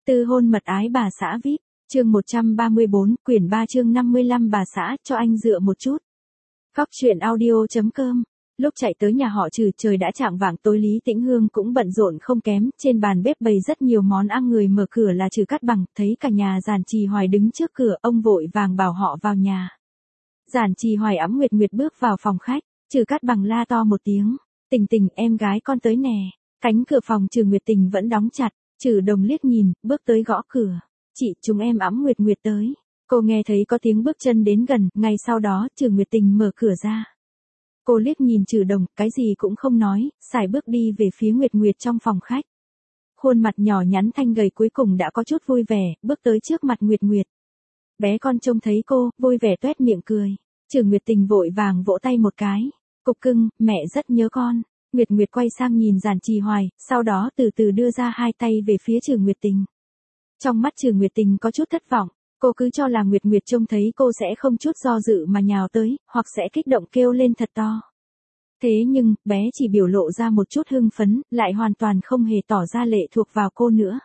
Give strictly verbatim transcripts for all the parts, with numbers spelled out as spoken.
Tư hôn mật ái bà xã vi ai pi, chương một trăm ba mươi bốn, quyển ba chương năm mươi lăm bà xã cho anh dựa một chút. Góc truyện audio.com. Lúc chạy tới nhà họ Trừ trời đã chạng vạng tối, Lý Tĩnh Hương cũng bận rộn không kém, trên bàn bếp bày rất nhiều món ăn. Người mở cửa là Trừ Cát Bằng, thấy cả nhà Giản Trì Hoài đứng trước cửa, ông vội vàng bảo họ vào nhà. Giản Trì Hoài ẵm Nguyệt Nguyệt bước vào phòng khách, Trừ Cát Bằng la to một tiếng, "Tình Tình, em gái con tới nè." Cánh cửa phòng Trừ Nguyệt Tình vẫn đóng chặt. Trừ Đồng liếc nhìn, bước tới gõ cửa. "Chị, chúng em ẵm Nguyệt Nguyệt tới." Cô nghe thấy có tiếng bước chân đến gần, ngay sau đó Trừ Nguyệt Tình mở cửa ra. Cô liếc nhìn Trừ Đồng, cái gì cũng không nói, sải bước đi về phía Nguyệt Nguyệt trong phòng khách. Khuôn mặt nhỏ nhắn thanh gầy cuối cùng đã có chút vui vẻ, bước tới trước mặt Nguyệt Nguyệt. Bé con trông thấy cô, vui vẻ toét miệng cười. Trừ Nguyệt Tình vội vàng vỗ tay một cái. "Cục cưng, mẹ rất nhớ con." Nguyệt Nguyệt quay sang nhìn Giản Trì Hoài, sau đó từ từ đưa ra hai tay về phía Trừ Nguyệt Tình. Trong mắt Trừ Nguyệt Tình có chút thất vọng, cô cứ cho là Nguyệt Nguyệt trông thấy cô sẽ không chút do dự mà nhào tới, hoặc sẽ kích động kêu lên thật to. Thế nhưng, bé chỉ biểu lộ ra một chút hưng phấn, lại hoàn toàn không hề tỏ ra lệ thuộc vào cô nữa.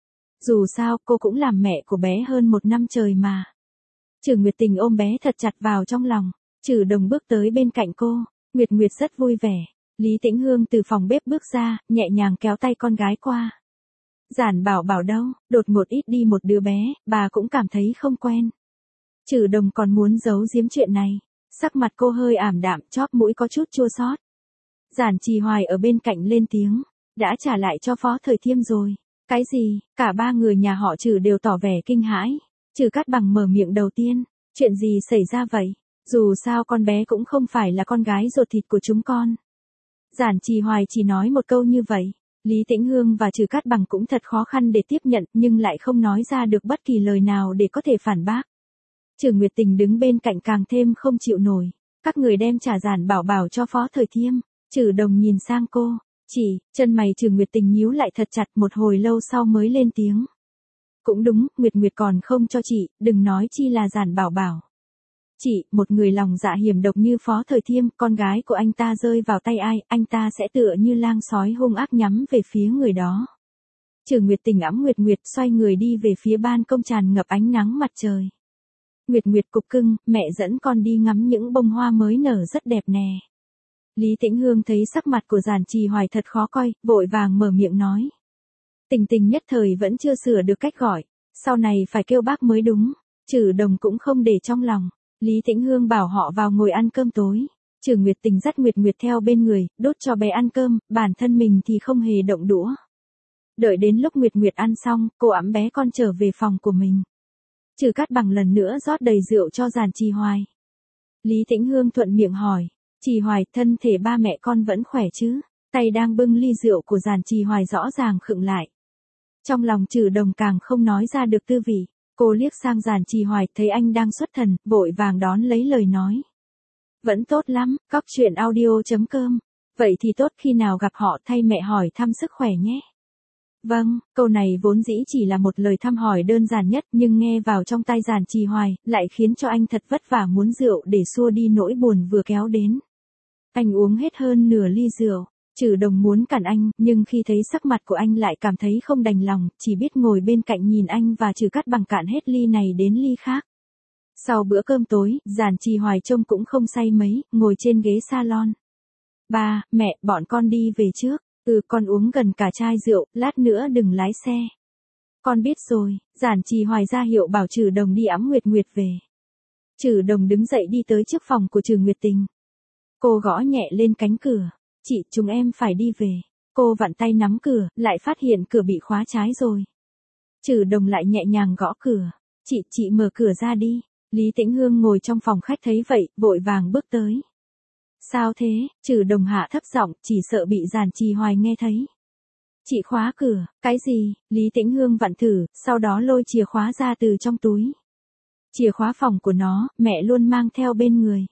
Dù sao, cô cũng làm mẹ của bé hơn một năm trời mà. Trừ Nguyệt Tình ôm bé thật chặt vào trong lòng. Trừ Đồng bước tới bên cạnh cô. Nguyệt Nguyệt rất vui vẻ. Lý Tĩnh Hương từ phòng bếp bước ra, nhẹ nhàng kéo tay con gái qua. "Giản Bảo Bảo đâu?" Đột ngột ít đi một đứa bé, bà cũng cảm thấy không quen. Trừ Đồng còn muốn giấu giếm chuyện này. Sắc mặt cô hơi ảm đạm, chóp mũi có chút chua xót. Giản Trì Hoài ở bên cạnh lên tiếng. "Đã trả lại cho Phó Thời Thiêm rồi." "Cái gì?" Cả ba người nhà họ Trừ đều tỏ vẻ kinh hãi. Trừ Cát Bằng mở miệng đầu tiên. "Chuyện gì xảy ra vậy? Dù sao con bé cũng không phải là con gái ruột thịt của chúng con." Giản Trì Hoài chỉ nói một câu như vậy. Lý Tĩnh Hương và Trừ Cát Bằng cũng thật khó khăn để tiếp nhận, nhưng lại không nói ra được bất kỳ lời nào để có thể phản bác. Trừ Nguyệt Tình đứng bên cạnh càng thêm không chịu nổi. "Các người đem trả Giản Bảo Bảo cho Phó Thời Thiêm." Trừ Đồng nhìn sang cô. "Chỉ." Chân mày Trừ Nguyệt Tình nhíu lại thật chặt, một hồi lâu sau mới lên tiếng. "Cũng đúng, Nguyệt Nguyệt còn không cho chị, đừng nói chi là Giản Bảo Bảo. Chị, một người lòng dạ hiểm độc như Phó Thời Thiêm, con gái của anh ta rơi vào tay ai, anh ta sẽ tựa như lang sói hung ác nhắm về phía người đó." Trừ Nguyệt Tình ẵm Nguyệt Nguyệt xoay người đi về phía ban công tràn ngập ánh nắng mặt trời. "Nguyệt Nguyệt cục cưng, mẹ dẫn con đi ngắm những bông hoa mới nở rất đẹp nè." Lý Tĩnh Hương thấy sắc mặt của Giản Trì Hoài thật khó coi, vội vàng mở miệng nói. Tình Tình nhất thời vẫn chưa sửa được cách gọi, sau này phải kêu bác mới đúng. Trừ Đồng cũng không để trong lòng. Lý Tĩnh Hương bảo họ vào ngồi ăn cơm tối. Trừ Nguyệt Tình dắt Nguyệt Nguyệt theo bên người, đốt cho bé ăn cơm, bản thân mình thì không hề động đũa. Đợi đến lúc Nguyệt Nguyệt ăn xong, cô ẵm bé con trở về phòng của mình. Trừ Cát Bằng lần nữa rót đầy rượu cho Giản Trì Hoài. Lý Tĩnh Hương thuận miệng hỏi, "Trì Hoài, thân thể ba mẹ con vẫn khỏe chứ?" Tay đang bưng ly rượu của Giản Trì Hoài rõ ràng khựng lại. Trong lòng Trừ Đồng càng không nói ra được tư vị. Cô liếc sang Giản Trì Hoài, thấy anh đang xuất thần, vội vàng đón lấy lời nói. "Vẫn tốt lắm." Góc truyện audio.com. "Vậy thì tốt, khi nào gặp họ thay mẹ hỏi thăm sức khỏe nhé." "Vâng." Câu này vốn dĩ chỉ là một lời thăm hỏi đơn giản nhất, nhưng nghe vào trong tai Giản Trì Hoài, lại khiến cho anh thật vất vả muốn rượu để xua đi nỗi buồn vừa kéo đến. Anh uống hết hơn nửa ly rượu. Trừ Đồng muốn cản anh, nhưng khi thấy sắc mặt của anh lại cảm thấy không đành lòng, chỉ biết ngồi bên cạnh nhìn anh và Trừ Cát Bằng cạn hết ly này đến ly khác. Sau bữa cơm tối, Giản Trì Hoài trông cũng không say mấy, ngồi trên ghế salon. "Ba, mẹ, bọn con đi về trước." "Ừ, con uống gần cả chai rượu, lát nữa đừng lái xe." "Con biết rồi." Giản Trì Hoài ra hiệu bảo Trừ Đồng đi ẵm Nguyệt Nguyệt về. Trừ Đồng đứng dậy đi tới trước phòng của Trừ Nguyệt Tình. Cô gõ nhẹ lên cánh cửa. "Chị, chúng em phải đi về." Cô vặn tay nắm cửa, lại phát hiện cửa bị khóa trái rồi. Trừ Đồng lại nhẹ nhàng gõ cửa. "Chị, chị mở cửa ra đi." Lý Tĩnh Hương ngồi trong phòng khách thấy vậy, vội vàng bước tới. "Sao thế?" Trừ Đồng hạ thấp giọng, chỉ sợ bị Giản Trì Hoài nghe thấy. "Chị khóa cửa." "Cái gì?" Lý Tĩnh Hương vặn thử, sau đó lôi chìa khóa ra từ trong túi. Chìa khóa phòng của nó, mẹ luôn mang theo bên người.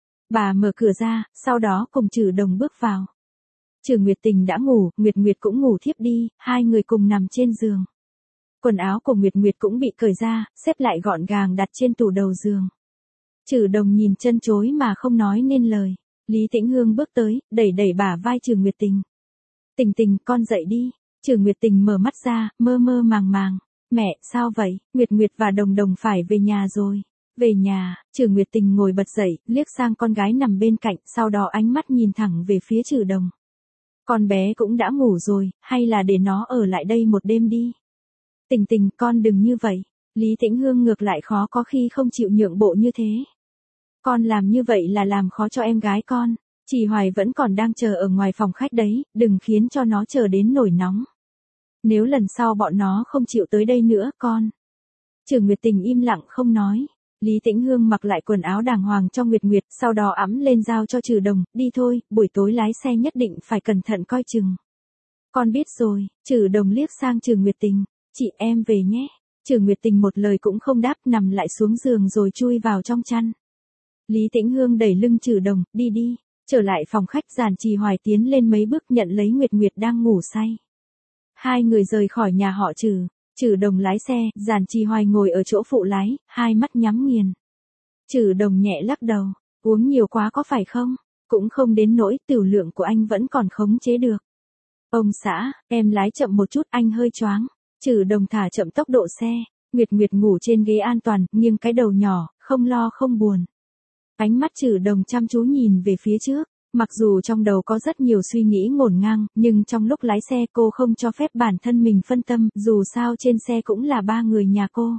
Bà mở cửa ra, sau đó cùng Trừ Đồng bước vào. Trừ Nguyệt Tình đã ngủ, Nguyệt Nguyệt cũng ngủ thiếp đi, hai người cùng nằm trên giường. Quần áo của Nguyệt Nguyệt cũng bị cởi ra, xếp lại gọn gàng đặt trên tủ đầu giường. Trừ Đồng nhìn chân chối mà không nói nên lời. Lý Tĩnh Hương bước tới, đẩy đẩy bả vai Trừ Nguyệt Tình. "Tình Tình, con dậy đi." Trừ Nguyệt Tình mở mắt ra, mơ mơ màng màng. Mẹ, sao vậy? Nguyệt Nguyệt và Đồng Đồng phải về nhà rồi. Về nhà, Trử Nguyệt Tình ngồi bật dậy, liếc sang con gái nằm bên cạnh, sau đó ánh mắt nhìn thẳng về phía Trử Đồng. Con bé cũng đã ngủ rồi, hay là để nó ở lại đây một đêm đi. Tình Tình, con đừng như vậy. Lý Tĩnh Hương ngược lại khó có khi không chịu nhượng bộ như thế. Con làm như vậy là làm khó cho em gái con. Chị Hoài vẫn còn đang chờ ở ngoài phòng khách đấy, đừng khiến cho nó chờ đến nổi nóng. Nếu lần sau bọn nó không chịu tới đây nữa, con. Trử Nguyệt Tình im lặng không nói. Lý Tĩnh Hương mặc lại quần áo đàng hoàng cho Nguyệt Nguyệt, sau đó ẵm lên giao cho Trử Đồng, đi thôi, buổi tối lái xe nhất định phải cẩn thận coi chừng. Con biết rồi. Trử Đồng liếc sang Trử Nguyệt Tình, chị em về nhé. Trử Nguyệt Tình một lời cũng không đáp, nằm lại xuống giường rồi chui vào trong chăn. Lý Tĩnh Hương đẩy lưng Trử Đồng, đi đi. Trở lại phòng khách, Giản Trì Hoài tiến lên mấy bước nhận lấy Nguyệt Nguyệt đang ngủ say. Hai người rời khỏi nhà họ Trử. Trử Đồng lái xe, Giản Trì Hoài ngồi ở chỗ phụ lái, hai mắt nhắm nghiền. Trử Đồng nhẹ lắc đầu, uống nhiều quá có phải không? Cũng không đến nỗi, tiểu lượng của anh vẫn còn khống chế được. Ông xã, em lái chậm một chút, anh hơi choáng. Trử Đồng thả chậm tốc độ xe. Nguyệt Nguyệt ngủ trên ghế an toàn, nghiêng cái đầu nhỏ, không lo không buồn. Ánh mắt Trử Đồng chăm chú nhìn về phía trước. Mặc dù trong đầu có rất nhiều suy nghĩ ngổn ngang, nhưng trong lúc lái xe cô không cho phép bản thân mình phân tâm, dù sao trên xe cũng là ba người nhà cô.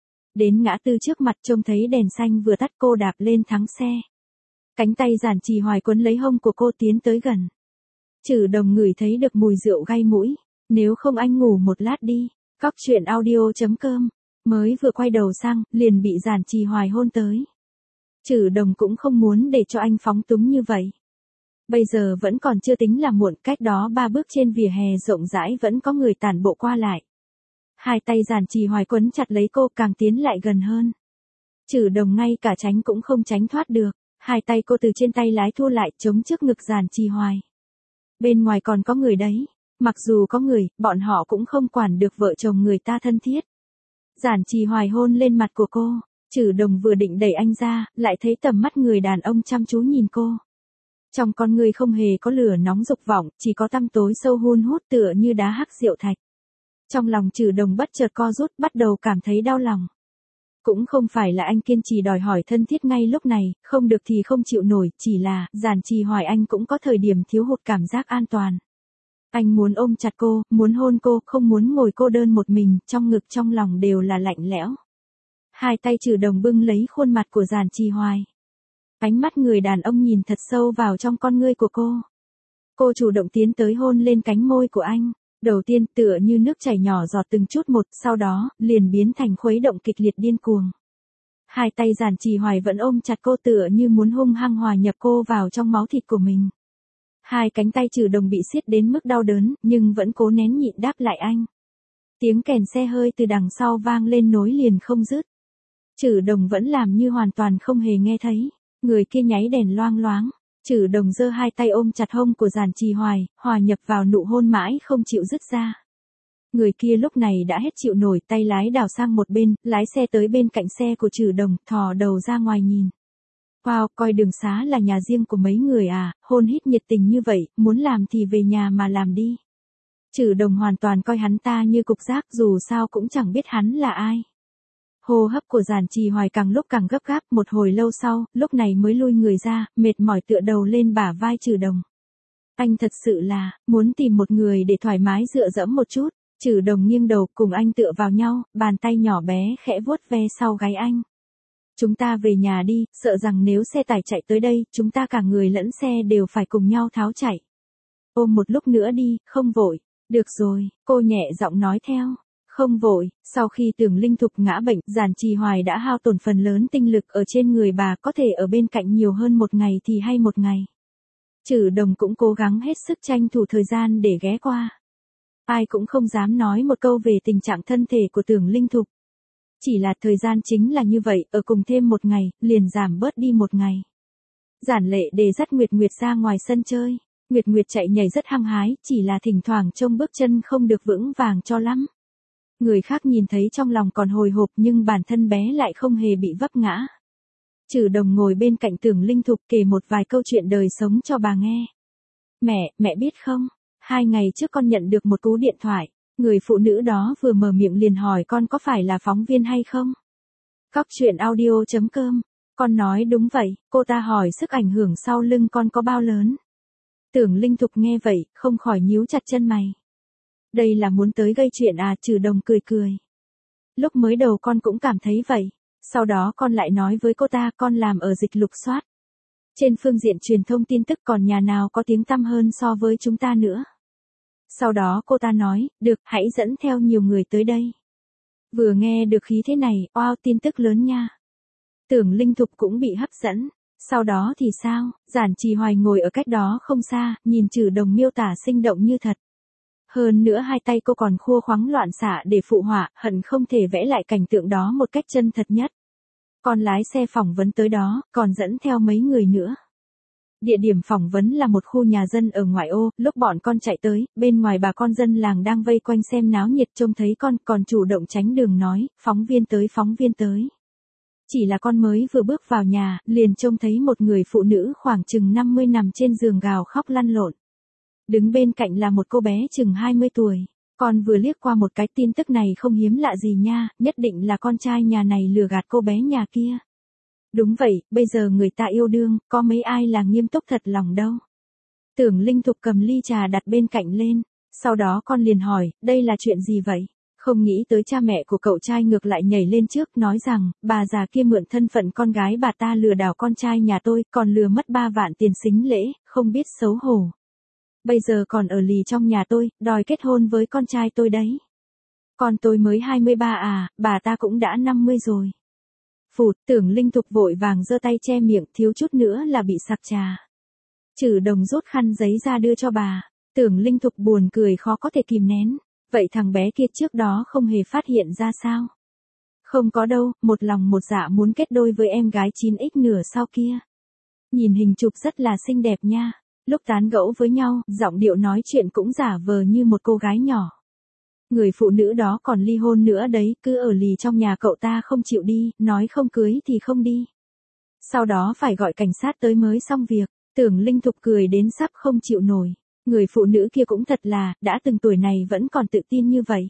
Đến ngã tư trước mặt trông thấy đèn xanh vừa tắt, cô đạp lên thắng xe. Cánh tay Giản Trì Hoài quấn lấy hông của cô tiến tới gần. Trử Đồng ngửi thấy được mùi rượu gây mũi. Nếu không anh ngủ một lát đi. Cóc truyện audio chấm com. Mới vừa quay đầu sang, liền bị Giản Trì Hoài hôn tới. Trử Đồng cũng không muốn để cho anh phóng túng như vậy. Bây giờ vẫn còn chưa tính là muộn, cách đó ba bước trên vỉa hè rộng rãi vẫn có người tản bộ qua lại. Hai tay Giản Trì Hoài quấn chặt lấy cô, càng tiến lại gần hơn. Trử Đồng ngay cả tránh cũng không tránh thoát được. Hai tay cô từ trên tay lái thua lại, chống trước ngực Giản Trì Hoài. Bên ngoài còn có người đấy. Mặc dù có người, bọn họ cũng không quản được vợ chồng người ta thân thiết. Giản Trì Hoài hôn lên mặt của cô. Trử Đồng vừa định đẩy anh ra, lại thấy tầm mắt người đàn ông chăm chú nhìn cô. Trong con người không hề có lửa nóng dục vọng, chỉ có tăm tối sâu hun hút tựa như đá hắc rượu thạch. Trong lòng Trử Đồng bất chợt co rút, bắt đầu cảm thấy đau lòng. Cũng không phải là anh kiên trì đòi hỏi thân thiết ngay lúc này, không được thì không chịu nổi, chỉ là, Giản Trì Hoài anh cũng có thời điểm thiếu hụt cảm giác an toàn. Anh muốn ôm chặt cô, muốn hôn cô, không muốn ngồi cô đơn một mình, trong ngực trong lòng đều là lạnh lẽo. Hai tay Trử Đồng bưng lấy khuôn mặt của Giản Trì Hoài. Ánh mắt người đàn ông nhìn thật sâu vào trong con ngươi của cô. Cô chủ động tiến tới hôn lên cánh môi của anh. Đầu tiên tựa như nước chảy nhỏ giọt từng chút một, sau đó, liền biến thành khuấy động kịch liệt điên cuồng. Hai tay Giản Trì Hoài vẫn ôm chặt cô tựa như muốn hung hăng hòa nhập cô vào trong máu thịt của mình. Hai cánh tay Trử Đồng bị siết đến mức đau đớn, nhưng vẫn cố nén nhịn đáp lại anh. Tiếng kèn xe hơi từ đằng sau vang lên nối liền không dứt. Trử Đồng vẫn làm như hoàn toàn không hề nghe thấy. Người kia nháy đèn loang loáng. Trử Đồng giơ hai tay ôm chặt hông của Giản Trì Hoài, hòa nhập vào nụ hôn mãi không chịu dứt ra. Người kia lúc này đã hết chịu nổi, tay lái đảo sang một bên, lái xe tới bên cạnh xe của Trử Đồng, thò đầu ra ngoài nhìn. Wow, coi đường xá là nhà riêng của mấy người à, hôn hít nhiệt tình như vậy, muốn làm thì về nhà mà làm đi. Trử Đồng hoàn toàn coi hắn ta như cục rác, dù sao cũng chẳng biết hắn là ai. Hô hấp của Giản Trì Hoài càng lúc càng gấp gáp, một hồi lâu sau, lúc này mới lui người ra, mệt mỏi tựa đầu lên bả vai Trử Đồng. Anh thật sự là, muốn tìm một người để thoải mái dựa dẫm một chút. Trử Đồng nghiêng đầu, cùng anh tựa vào nhau, bàn tay nhỏ bé khẽ vuốt ve sau gáy anh. Chúng ta về nhà đi, sợ rằng nếu xe tải chạy tới đây, chúng ta cả người lẫn xe đều phải cùng nhau tháo chạy. Ôm một lúc nữa đi, không vội. Được rồi, cô nhẹ giọng nói theo. Không vội. Sau khi Tưởng Linh Thục ngã bệnh, Giản Trì Hoài đã hao tổn phần lớn tinh lực ở trên người bà, có thể ở bên cạnh nhiều hơn một ngày thì hay một ngày. Trử Đồng cũng cố gắng hết sức tranh thủ thời gian để ghé qua. Ai cũng không dám nói một câu về tình trạng thân thể của Tưởng Linh Thục. Chỉ là thời gian chính là như vậy, ở cùng thêm một ngày, liền giảm bớt đi một ngày. Giản Lệ đề dắt Nguyệt Nguyệt ra ngoài sân chơi. Nguyệt Nguyệt chạy nhảy rất hăng hái, chỉ là thỉnh thoảng trông bước chân không được vững vàng cho lắm. Người khác nhìn thấy trong lòng còn hồi hộp, nhưng bản thân bé lại không hề bị vấp ngã. Trử Đồng ngồi bên cạnh Tưởng Linh Thục kể một vài câu chuyện đời sống cho bà nghe. Mẹ, mẹ biết không? Hai ngày trước con nhận được một cú điện thoại. Người phụ nữ đó vừa mở miệng liền hỏi con có phải là phóng viên hay không? Cóc truyện audio.com. Con nói đúng vậy, cô ta hỏi sức ảnh hưởng sau lưng con có bao lớn. Tưởng Linh Thục nghe vậy, không khỏi nhíu chặt chân mày. Đây là muốn tới gây chuyện à? Trừ Đồng cười cười. Lúc mới đầu con cũng cảm thấy vậy, sau đó con lại nói với cô ta con làm ở dịch lục soát. Trên phương diện truyền thông tin tức còn nhà nào có tiếng tăm hơn so với chúng ta nữa. Sau đó cô ta nói, được, hãy dẫn theo nhiều người tới đây. Vừa nghe được khí thế này, wow, tin tức lớn nha. Tưởng Linh Thục cũng bị hấp dẫn. Sau đó thì sao? Giản Trì Hoài ngồi ở cách đó không xa, nhìn Trừ Đồng miêu tả sinh động như thật. Hơn nữa hai tay cô còn khua khoắng loạn xạ để phụ họa, hận không thể vẽ lại cảnh tượng đó một cách chân thật nhất. Còn lái xe phỏng vấn tới đó, còn dẫn theo mấy người nữa. Địa điểm phỏng vấn là một khu nhà dân ở ngoại ô, lúc bọn con chạy tới, bên ngoài bà con dân làng đang vây quanh xem náo nhiệt trông thấy con, còn chủ động tránh đường nói, phóng viên tới phóng viên tới. Chỉ là con mới vừa bước vào nhà, liền trông thấy một người phụ nữ khoảng chừng năm mươi nằm trên giường gào khóc lăn lộn. Đứng bên cạnh là một cô bé chừng hai mươi tuổi. Con vừa liếc qua một cái tin tức này không hiếm lạ gì nha, nhất định là con trai nhà này lừa gạt cô bé nhà kia. Đúng vậy, bây giờ người ta yêu đương, có mấy ai là nghiêm túc thật lòng đâu. Tưởng Linh Thục cầm ly trà đặt bên cạnh lên, sau đó con liền hỏi, đây là chuyện gì vậy? Không nghĩ tới cha mẹ của cậu trai ngược lại nhảy lên trước nói rằng, bà già kia mượn thân phận con gái bà ta lừa đảo con trai nhà tôi, còn lừa mất ba vạn tiền sính lễ, không biết xấu hổ. Bây giờ còn ở lì trong nhà tôi, đòi kết hôn với con trai tôi đấy. Con tôi mới hai mươi ba à, bà ta cũng đã năm mươi rồi. Phụt, Tưởng Linh Thục vội vàng giơ tay che miệng, thiếu chút nữa là bị sặc trà. Trừ Đồng rút khăn giấy ra đưa cho bà. Tưởng Linh Thục buồn cười khó có thể kìm nén. Vậy thằng bé kia trước đó không hề phát hiện ra sao? Không có đâu, một lòng một dạ muốn kết đôi với em gái chín x nửa sau kia. Nhìn hình chụp rất là xinh đẹp nha. Lúc tán gẫu với nhau, giọng điệu nói chuyện cũng giả vờ như một cô gái nhỏ. Người phụ nữ đó còn ly hôn nữa đấy, cứ ở lì trong nhà cậu ta không chịu đi, nói không cưới thì không đi. Sau đó phải gọi cảnh sát tới mới xong việc. Tưởng Linh Thục cười đến sắp không chịu nổi. Người phụ nữ kia cũng thật là, đã từng tuổi này vẫn còn tự tin như vậy.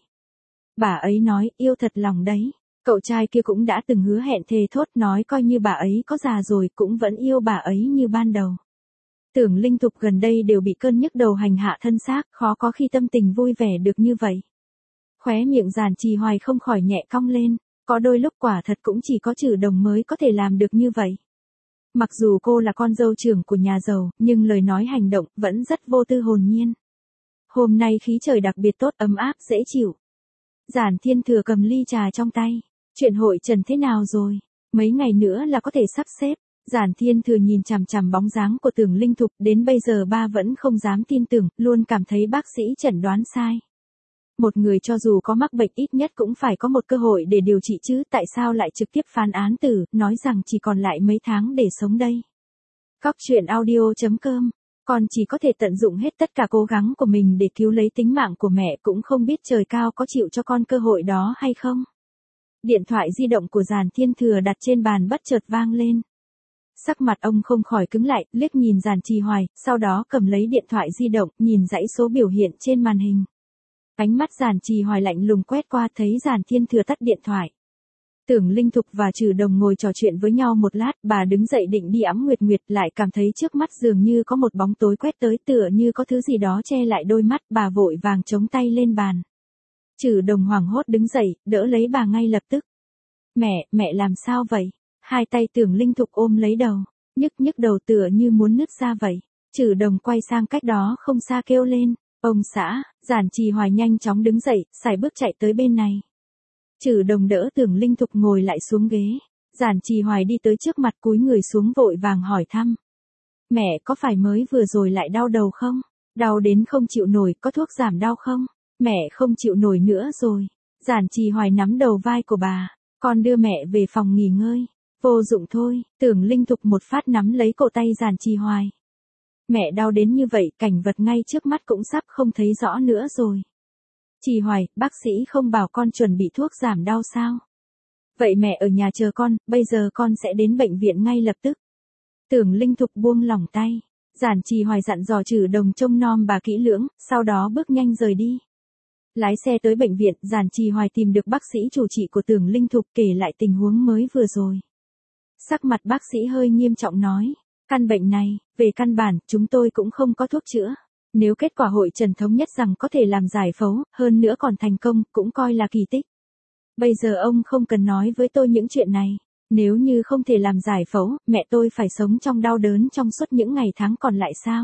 Bà ấy nói, yêu thật lòng đấy. Cậu trai kia cũng đã từng hứa hẹn thề thốt nói coi như bà ấy có già rồi cũng vẫn yêu bà ấy như ban đầu. Tưởng Linh Thục gần đây đều bị cơn nhức đầu hành hạ thân xác, khó có khi tâm tình vui vẻ được như vậy. Khóe miệng Giản Trì Hoài không khỏi nhẹ cong lên, có đôi lúc quả thật cũng chỉ có Trừ Đồng mới có thể làm được như vậy. Mặc dù cô là con dâu trưởng của nhà giàu, nhưng lời nói hành động vẫn rất vô tư hồn nhiên. Hôm nay khí trời đặc biệt tốt, ấm áp, dễ chịu. Giản Thiên Thừa cầm ly trà trong tay. Chuyện hội trần thế nào rồi? Mấy ngày nữa là có thể sắp xếp. Giản Thiên Thừa nhìn chằm chằm bóng dáng của Tưởng Linh Thục, đến bây giờ ba vẫn không dám tin tưởng, luôn cảm thấy bác sĩ chẩn đoán sai. Một người cho dù có mắc bệnh ít nhất cũng phải có một cơ hội để điều trị chứ, tại sao lại trực tiếp phán án tử, nói rằng chỉ còn lại mấy tháng để sống đây. Cóc truyện audio.com. Con chỉ có thể tận dụng hết tất cả cố gắng của mình để cứu lấy tính mạng của mẹ, cũng không biết trời cao có chịu cho con cơ hội đó hay không. Điện thoại di động của Giản Thiên Thừa đặt trên bàn bất chợt vang lên. Sắc mặt ông không khỏi cứng lại, liếc nhìn Giản Trì Hoài, sau đó cầm lấy điện thoại di động, nhìn dãy số biểu hiện trên màn hình. Ánh mắt Giản Trì Hoài lạnh lùng quét qua, thấy Giản Thiên Thừa tắt điện thoại. Tưởng Linh Thục và Trừ Đồng ngồi trò chuyện với nhau một lát, bà đứng dậy định đi ẵm Nguyệt Nguyệt, lại cảm thấy trước mắt dường như có một bóng tối quét tới, tựa như có thứ gì đó che lại đôi mắt, bà vội vàng chống tay lên bàn. Trừ Đồng hoảng hốt đứng dậy, đỡ lấy bà ngay lập tức. Mẹ, mẹ làm sao vậy? Hai tay Tưởng Linh Thục ôm lấy đầu, nhức nhức đầu tựa như muốn nứt ra vậy. Trừ Đồng quay sang cách đó không xa kêu lên, ông xã. Giản Trì Hoài nhanh chóng đứng dậy, sải bước chạy tới bên này. Trừ Đồng đỡ Tưởng Linh Thục ngồi lại xuống ghế. Giản Trì Hoài đi tới trước mặt cúi người xuống vội vàng hỏi thăm. Mẹ có phải mới vừa rồi lại đau đầu không? Đau đến không chịu nổi, có thuốc giảm đau không? Mẹ không chịu nổi nữa rồi. Giản Trì Hoài nắm đầu vai của bà. Con đưa mẹ về phòng nghỉ ngơi. Vô dụng thôi. Tưởng Linh Thục một phát nắm lấy cổ tay Giản Trì Hoài. Mẹ đau đến như vậy, cảnh vật ngay trước mắt cũng sắp không thấy rõ nữa rồi. Trì Hoài, bác sĩ không bảo con chuẩn bị thuốc giảm đau sao? Vậy mẹ ở nhà chờ con, bây giờ con sẽ đến bệnh viện ngay lập tức. Tưởng Linh Thục buông lỏng tay. Giản Trì Hoài dặn dò Trừ Đồng trông nom bà kỹ lưỡng, sau đó bước nhanh rời đi. Lái xe tới bệnh viện, Giản Trì Hoài tìm được bác sĩ chủ trị của Tưởng Linh Thục kể lại tình huống mới vừa rồi. Sắc mặt bác sĩ hơi nghiêm trọng nói, căn bệnh này, về căn bản, chúng tôi cũng không có thuốc chữa. Nếu kết quả hội trần thống nhất rằng có thể làm giải phẫu, hơn nữa còn thành công, cũng coi là kỳ tích. Bây giờ ông không cần nói với tôi những chuyện này. Nếu như không thể làm giải phẫu, mẹ tôi phải sống trong đau đớn trong suốt những ngày tháng còn lại sao?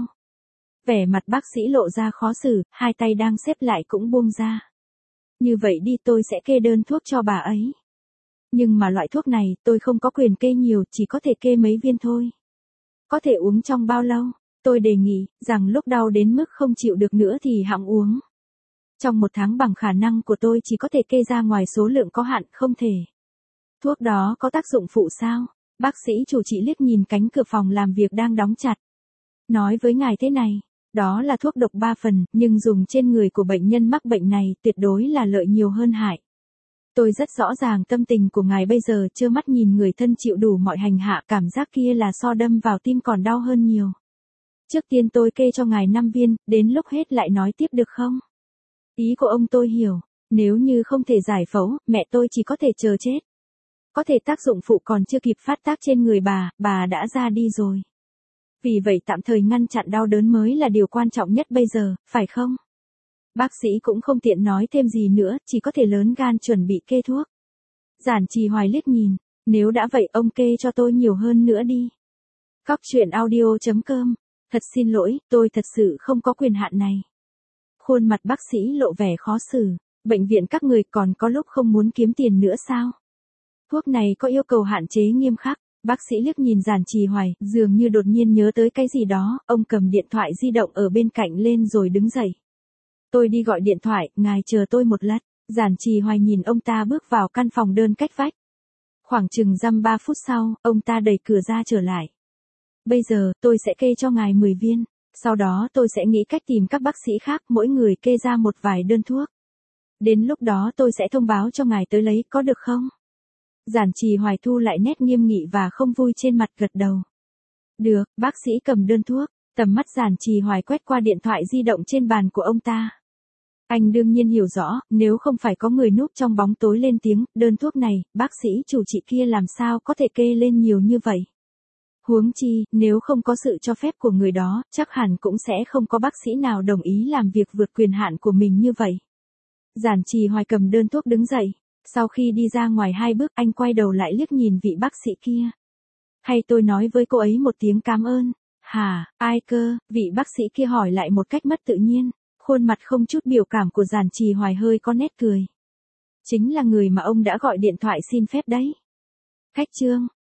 Vẻ mặt bác sĩ lộ ra khó xử, hai tay đang xếp lại cũng buông ra. Như vậy đi, tôi sẽ kê đơn thuốc cho bà ấy. Nhưng mà loại thuốc này, tôi không có quyền kê nhiều, chỉ có thể kê mấy viên thôi. Có thể uống trong bao lâu? Tôi đề nghị, rằng lúc đau đến mức không chịu được nữa thì hẵng uống. Trong một tháng bằng khả năng của tôi chỉ có thể kê ra ngoài số lượng có hạn, không thể. Thuốc đó có tác dụng phụ sao? Bác sĩ chủ trị liếc nhìn cánh cửa phòng làm việc đang đóng chặt. Nói với ngài thế này, đó là thuốc độc ba phần, nhưng dùng trên người của bệnh nhân mắc bệnh này tuyệt đối là lợi nhiều hơn hại. Tôi rất rõ ràng tâm tình của ngài bây giờ, trơ mắt nhìn người thân chịu đủ mọi hành hạ, cảm giác kia là so đâm vào tim còn đau hơn nhiều. Trước tiên tôi kê cho ngài năm viên, đến lúc hết lại nói tiếp được không? Ý của ông tôi hiểu, nếu như không thể giải phẫu, mẹ tôi chỉ có thể chờ chết. Có thể tác dụng phụ còn chưa kịp phát tác trên người bà, bà đã ra đi rồi. Vì vậy tạm thời ngăn chặn đau đớn mới là điều quan trọng nhất bây giờ, phải không? Bác sĩ cũng không tiện nói thêm gì nữa, chỉ có thể lớn gan chuẩn bị kê thuốc. Giản Trì Hoài liếc nhìn, nếu đã vậy ông kê cho tôi nhiều hơn nữa đi. Cóc truyện audio chấm com, thật xin lỗi, tôi thật sự không có quyền hạn này. Khuôn mặt bác sĩ lộ vẻ khó xử, bệnh viện các người còn có lúc không muốn kiếm tiền nữa sao? Thuốc này có yêu cầu hạn chế nghiêm khắc. Bác sĩ liếc nhìn Giản Trì Hoài, dường như đột nhiên nhớ tới cái gì đó, ông cầm điện thoại di động ở bên cạnh lên rồi đứng dậy. Tôi đi gọi điện thoại, ngài chờ tôi một lát. Giản Trì Hoài nhìn ông ta bước vào căn phòng đơn cách vách. Khoảng chừng dăm ba phút sau, ông ta đẩy cửa ra trở lại. Bây giờ, tôi sẽ kê cho ngài mười viên, sau đó tôi sẽ nghĩ cách tìm các bác sĩ khác, mỗi người kê ra một vài đơn thuốc. Đến lúc đó tôi sẽ thông báo cho ngài tới lấy, có được không? Giản Trì Hoài thu lại nét nghiêm nghị và không vui trên mặt, gật đầu. Được, bác sĩ cầm đơn thuốc, tầm mắt Giản Trì Hoài quét qua điện thoại di động trên bàn của ông ta. Anh đương nhiên hiểu rõ, nếu không phải có người núp trong bóng tối lên tiếng, đơn thuốc này, bác sĩ chủ trị kia làm sao có thể kê lên nhiều như vậy. Huống chi, nếu không có sự cho phép của người đó, chắc hẳn cũng sẽ không có bác sĩ nào đồng ý làm việc vượt quyền hạn của mình như vậy. Giản Trì Hoài cầm đơn thuốc đứng dậy. Sau khi đi ra ngoài hai bước, anh quay đầu lại liếc nhìn vị bác sĩ kia. Hay tôi nói với cô ấy một tiếng cảm ơn? Hả, ai cơ? Vị bác sĩ kia hỏi lại một cách mất tự nhiên, khuôn mặt không chút biểu cảm của Giản Trì Hoài hơi có nét cười. Chính là người mà ông đã gọi điện thoại xin phép đấy. Khách trương,